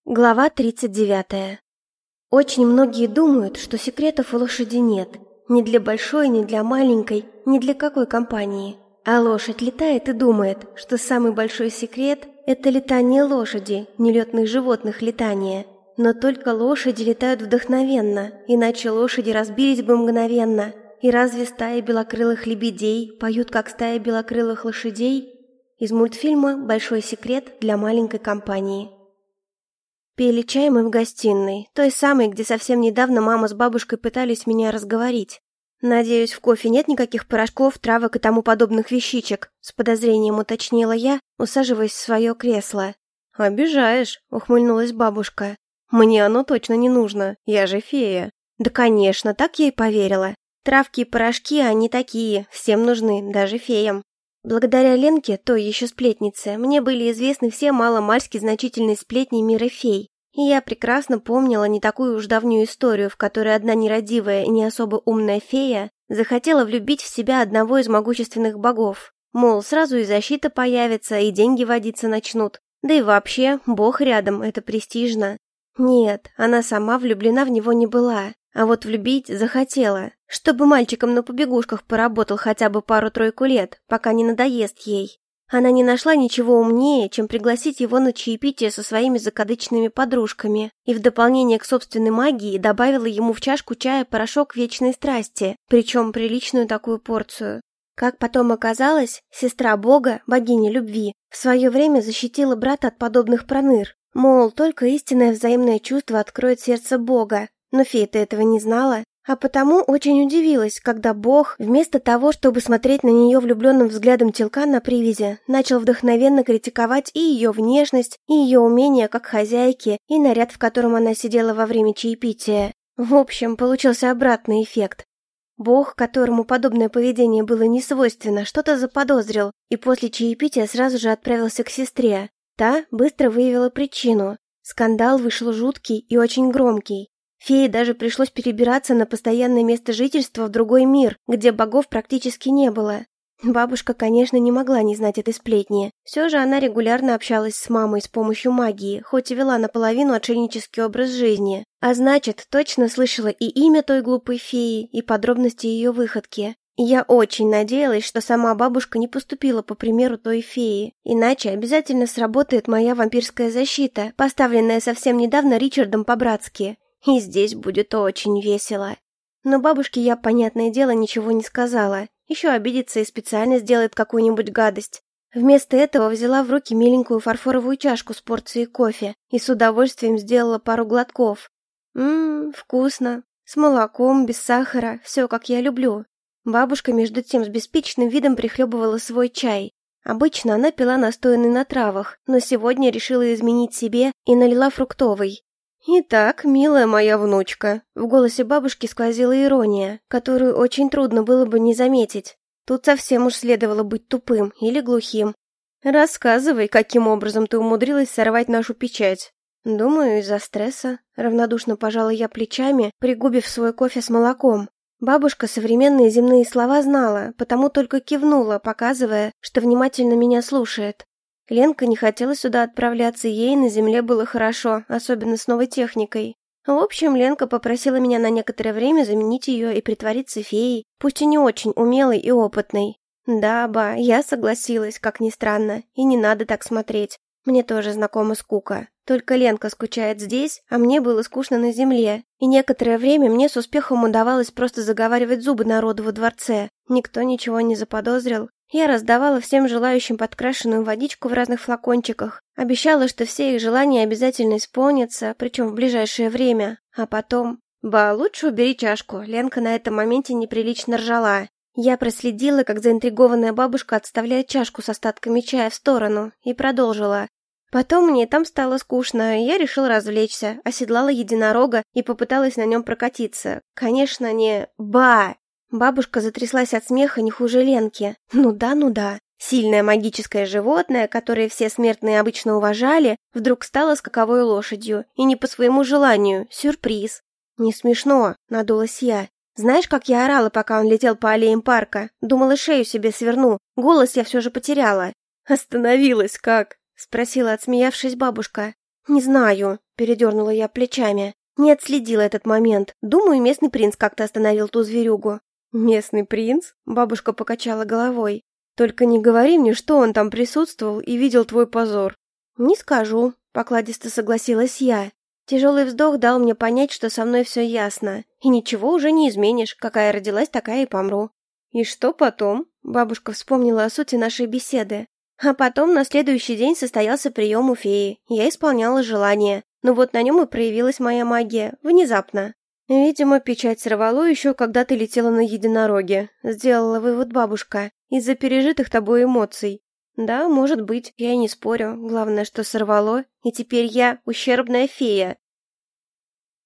Глава 39. Очень многие думают, что секретов у лошади нет. Ни для большой, ни для маленькой, ни для какой компании. А лошадь летает и думает, что самый большой секрет – это летание лошади, не летных животных летание. Но только лошади летают вдохновенно, иначе лошади разбились бы мгновенно. И разве стая белокрылых лебедей поют, как стая белокрылых лошадей? Из мультфильма «Большой секрет для маленькой компании». Пили чай мы в гостиной, той самой, где совсем недавно мама с бабушкой пытались меня разговорить. «Надеюсь, в кофе нет никаких порошков, травок и тому подобных вещичек?» С подозрением уточнила я, усаживаясь в свое кресло. «Обижаешь», — ухмыльнулась бабушка. «Мне оно точно не нужно, я же фея». «Да, конечно, так я и поверила. Травки и порошки, они такие, всем нужны, даже феям». Благодаря Ленке, той еще сплетнице, мне были известны все мало-мальски значительные сплетни мира фей, и я прекрасно помнила не такую уж давнюю историю, в которой одна нерадивая и не особо умная фея захотела влюбить в себя одного из могущественных богов. Мол, сразу и защита появится, и деньги водиться начнут, да и вообще, бог рядом, это престижно. Нет, она сама влюблена в него не была. А вот влюбить захотела, чтобы мальчиком на побегушках поработал хотя бы пару-тройку лет, пока не надоест ей. Она не нашла ничего умнее, чем пригласить его на чаепитие со своими закадычными подружками, и в дополнение к собственной магии добавила ему в чашку чая порошок вечной страсти, причем приличную такую порцию. Как потом оказалось, сестра бога, богиня любви, в свое время защитила брата от подобных проныр. Мол, только истинное взаимное чувство откроет сердце бога. Но фея-то этого не знала, а потому очень удивилась, когда бог, вместо того, чтобы смотреть на нее влюбленным взглядом телка на привязи, начал вдохновенно критиковать и ее внешность, и ее умения как хозяйки, и наряд, в котором она сидела во время чаепития. В общем, получился обратный эффект. Бог, которому подобное поведение было несвойственно, что-то заподозрил, и после чаепития сразу же отправился к сестре. Та быстро выявила причину. Скандал вышел жуткий и очень громкий. Фее даже пришлось перебираться на постоянное место жительства в другой мир, где богов практически не было. Бабушка, конечно, не могла не знать этой сплетни. Все же она регулярно общалась с мамой с помощью магии, хоть и вела наполовину отшельнический образ жизни. А значит, точно слышала и имя той глупой феи, и подробности ее выходки. И я очень надеялась, что сама бабушка не поступила по примеру той феи. Иначе обязательно сработает моя вампирская защита, поставленная совсем недавно Ричардом по-братски. И здесь будет очень весело. Но бабушке я, понятное дело, ничего не сказала. Еще обидится и специально сделает какую-нибудь гадость. Вместо этого взяла в руки миленькую фарфоровую чашку с порцией кофе и с удовольствием сделала пару глотков. Вкусно. С молоком, без сахара, все как я люблю. Бабушка, между тем, с беспечным видом прихлебывала свой чай. Обычно она пила настоянный на травах, но сегодня решила изменить себе и налила фруктовый. «Итак, милая моя внучка», — в голосе бабушки сквозила ирония, которую очень трудно было бы не заметить. Тут совсем уж следовало быть тупым или глухим. «Рассказывай, каким образом ты умудрилась сорвать нашу печать?» «Думаю, из-за стресса», — равнодушно пожала я плечами, пригубив свой кофе с молоком. Бабушка современные земные слова знала, потому только кивнула, показывая, что внимательно меня слушает. Ленка не хотела сюда отправляться, ей на земле было хорошо, особенно с новой техникой. В общем, Ленка попросила меня на некоторое время заменить ее и притвориться феей, пусть и не очень умелой и опытной. Да, ба, я согласилась, как ни странно, и не надо так смотреть. Мне тоже знакома скука. Только Ленка скучает здесь, а мне было скучно на земле. И некоторое время мне с успехом удавалось просто заговаривать зубы народу во дворце. Никто ничего не заподозрил. Я раздавала всем желающим подкрашенную водичку в разных флакончиках, обещала, что все их желания обязательно исполнятся, причем в ближайшее время. А потом... «Ба, лучше убери чашку», Ленка на этом моменте неприлично ржала. Я проследила, как заинтригованная бабушка отставляет чашку с остатками чая в сторону, и продолжила. Потом мне там стало скучно, и я решила развлечься, оседлала единорога и попыталась на нем прокатиться. Конечно, не... Ба! Бабушка затряслась от смеха не хуже Ленки. Ну да. Сильное магическое животное, которое все смертные обычно уважали, вдруг стало скаковой лошадью. И не по своему желанию. Сюрприз. Не смешно, надулась я. Знаешь, как я орала, пока он летел по аллеям парка? Думала, шею себе сверну. Голос я все же потеряла. Остановилась как? Спросила, отсмеявшись, бабушка. «Не знаю», — передернула я плечами. Не отследила этот момент. Думаю, местный принц как-то остановил ту зверюгу. «Местный принц?» — бабушка покачала головой. «Только не говори мне, что он там присутствовал и видел твой позор». «Не скажу», — покладисто согласилась я. Тяжелый вздох дал мне понять, что со мной все ясно. И ничего уже не изменишь. Какая родилась, такая и помру. «И что потом?» — бабушка вспомнила о сути нашей беседы. А потом на следующий день состоялся прием у феи. Я исполняла желание. Но вот на нем и проявилась моя магия. Внезапно. «Видимо, печать сорвало еще, когда ты летела на единороге», — сделала вывод бабушка. «Из-за пережитых тобой эмоций». «Да, может быть, я и не спорю. Главное, что сорвало. И теперь я ущербная фея.